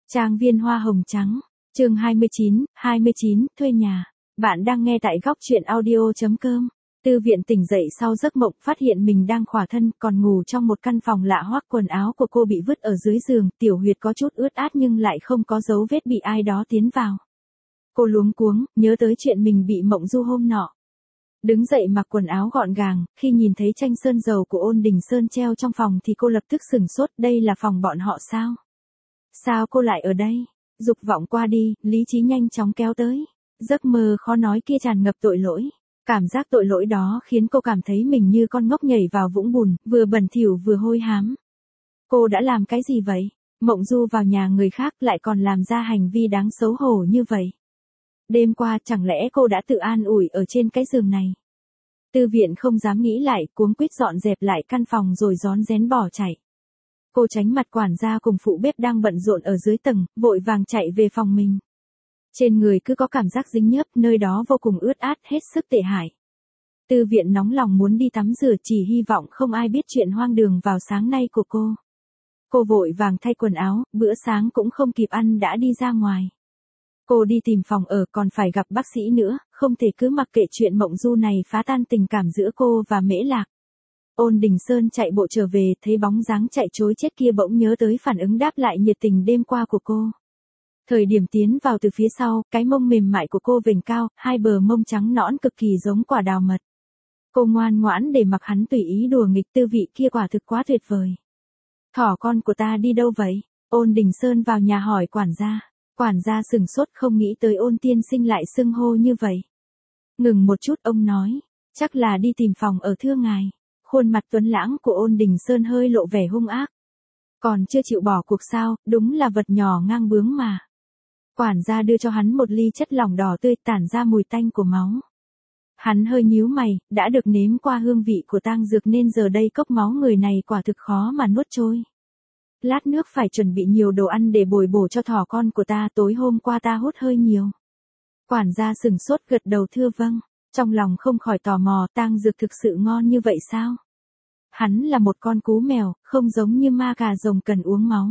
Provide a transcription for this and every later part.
Trang viên hoa hồng trắng, chương 29, thuê nhà. Bạn đang nghe tại góc truyện audio.com. Tư Viện tỉnh dậy sau giấc mộng, phát hiện mình đang khỏa thân, còn ngủ trong một căn phòng lạ hoắc. Quần áo của cô bị vứt ở dưới giường, tiểu huyệt có chút ướt át nhưng lại không có dấu vết bị ai đó tiến vào. Cô luống cuống, nhớ tới chuyện mình bị mộng du hôm nọ. Đứng dậy mặc quần áo gọn gàng, khi nhìn thấy tranh sơn dầu của Ôn Đình Sơn treo trong phòng thì cô lập tức sửng sốt, đây là phòng bọn họ sao? Sao cô lại ở đây? Dục vọng qua đi, lý trí nhanh chóng kéo tới. Giấc mơ khó nói kia tràn ngập tội lỗi. Cảm giác tội lỗi đó khiến cô cảm thấy mình như con ngốc nhảy vào vũng bùn, vừa bẩn thỉu vừa hôi hám. Cô đã làm cái gì vậy? Mộng du vào nhà người khác lại còn làm ra hành vi đáng xấu hổ như vậy. Đêm qua chẳng lẽ cô đã tự an ủi ở trên cái giường này? Tư Viện không dám nghĩ lại, cuống quýt dọn dẹp lại căn phòng rồi rón rén bỏ chạy. Cô tránh mặt quản gia cùng phụ bếp đang bận rộn ở dưới tầng, vội vàng chạy về phòng mình. Trên người cứ có cảm giác dính nhớp, nơi đó vô cùng ướt át, hết sức tệ hại. Tư Viện nóng lòng muốn đi tắm rửa, chỉ hy vọng không ai biết chuyện hoang đường vào sáng nay của cô. Cô vội vàng thay quần áo, bữa sáng cũng không kịp ăn đã đi ra ngoài. Cô đi tìm phòng ở, còn phải gặp bác sĩ nữa, không thể cứ mặc kệ chuyện mộng du này phá tan tình cảm giữa cô và Mễ Lạc. Ôn Đình Sơn chạy bộ trở về, thấy bóng dáng chạy trối chết kia bỗng nhớ tới phản ứng đáp lại nhiệt tình đêm qua của cô. Thời điểm tiến vào từ phía sau, cái mông mềm mại của cô vểnh cao, hai bờ mông trắng nõn cực kỳ giống quả đào mật. Cô ngoan ngoãn để mặc hắn tùy ý đùa nghịch, tư vị kia quả thực quá tuyệt vời. Thỏ con của ta đi đâu vậy? Ôn Đình Sơn vào nhà hỏi quản gia. Quản gia sừng sốt, không nghĩ tới Ôn tiên sinh lại xưng hô như vậy. Ngừng một chút, ông nói, chắc là đi tìm phòng ở thưa ngài. Khuôn mặt tuấn lãng của Ôn Đình Sơn hơi lộ vẻ hung ác. Còn chưa chịu bỏ cuộc sao, đúng là vật nhỏ ngang bướng mà. Quản gia đưa cho hắn một ly chất lỏng đỏ tươi tản ra mùi tanh của máu. Hắn hơi nhíu mày, đã được nếm qua hương vị của tang dược nên giờ đây cốc máu người này quả thực khó mà nuốt trôi. Lát nước phải chuẩn bị nhiều đồ ăn để bồi bổ cho thỏ con của ta, tối hôm qua ta hút hơi nhiều. Quản gia sừng sốt gật đầu thưa vâng, trong lòng không khỏi tò mò, tang dược thực sự ngon như vậy sao? Hắn là một con cú mèo, không giống như ma cà rồng cần uống máu.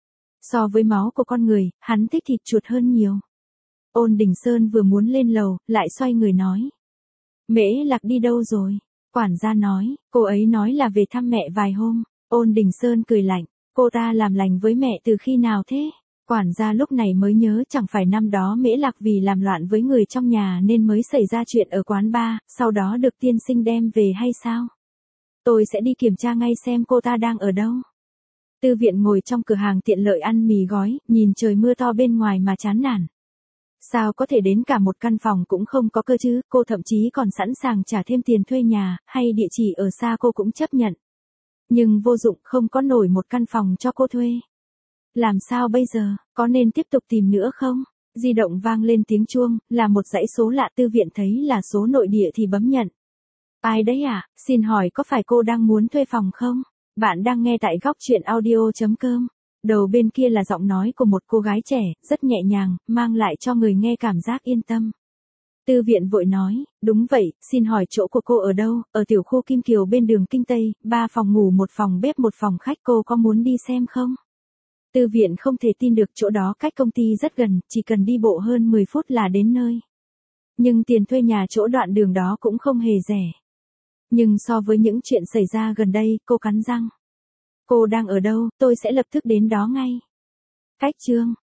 So với máu của con người, hắn thích thịt chuột hơn nhiều. Ôn Đình Sơn vừa muốn lên lầu, lại xoay người nói. Mễ Lạc đi đâu rồi? Quản gia nói, cô ấy nói là về thăm mẹ vài hôm. Ôn Đình Sơn cười lạnh, cô ta làm lành với mẹ từ khi nào thế? Quản gia lúc này mới nhớ chẳng phải năm đó Mễ Lạc vì làm loạn với người trong nhà nên mới xảy ra chuyện ở quán bar, sau đó được tiên sinh đem về hay sao? Tôi sẽ đi kiểm tra ngay xem cô ta đang ở đâu. Tư Viện ngồi trong cửa hàng tiện lợi ăn mì gói, nhìn trời mưa to bên ngoài mà chán nản. Sao có thể đến cả một căn phòng cũng không có cơ chứ, cô thậm chí còn sẵn sàng trả thêm tiền thuê nhà, hay địa chỉ ở xa cô cũng chấp nhận. Nhưng vô dụng, không có nổi một căn phòng cho cô thuê. Làm sao bây giờ, có nên tiếp tục tìm nữa không? Di động vang lên tiếng chuông, là một dãy số lạ. Tư Viện thấy là số nội địa thì bấm nhận. Ai đấy à, xin hỏi có phải cô đang muốn thuê phòng không? Bạn đang nghe tại góc truyện audio.com. Đầu bên kia là giọng nói của một cô gái trẻ, rất nhẹ nhàng, mang lại cho người nghe cảm giác yên tâm. Tư Viện vội nói, đúng vậy, xin hỏi chỗ của cô ở đâu? Ở tiểu khu Kim Kiều bên đường Kinh Tây, 3 phòng ngủ, 1 phòng bếp, 1 phòng khách, cô có muốn đi xem không? Tư Viện không thể tin được, chỗ đó cách công ty rất gần, chỉ cần đi bộ hơn 10 phút là đến nơi. Nhưng tiền thuê nhà chỗ đoạn đường đó cũng không hề rẻ. Nhưng so với những chuyện xảy ra gần đây, cô cắn răng. Cô đang ở đâu, tôi sẽ lập tức đến đó ngay. Cách chương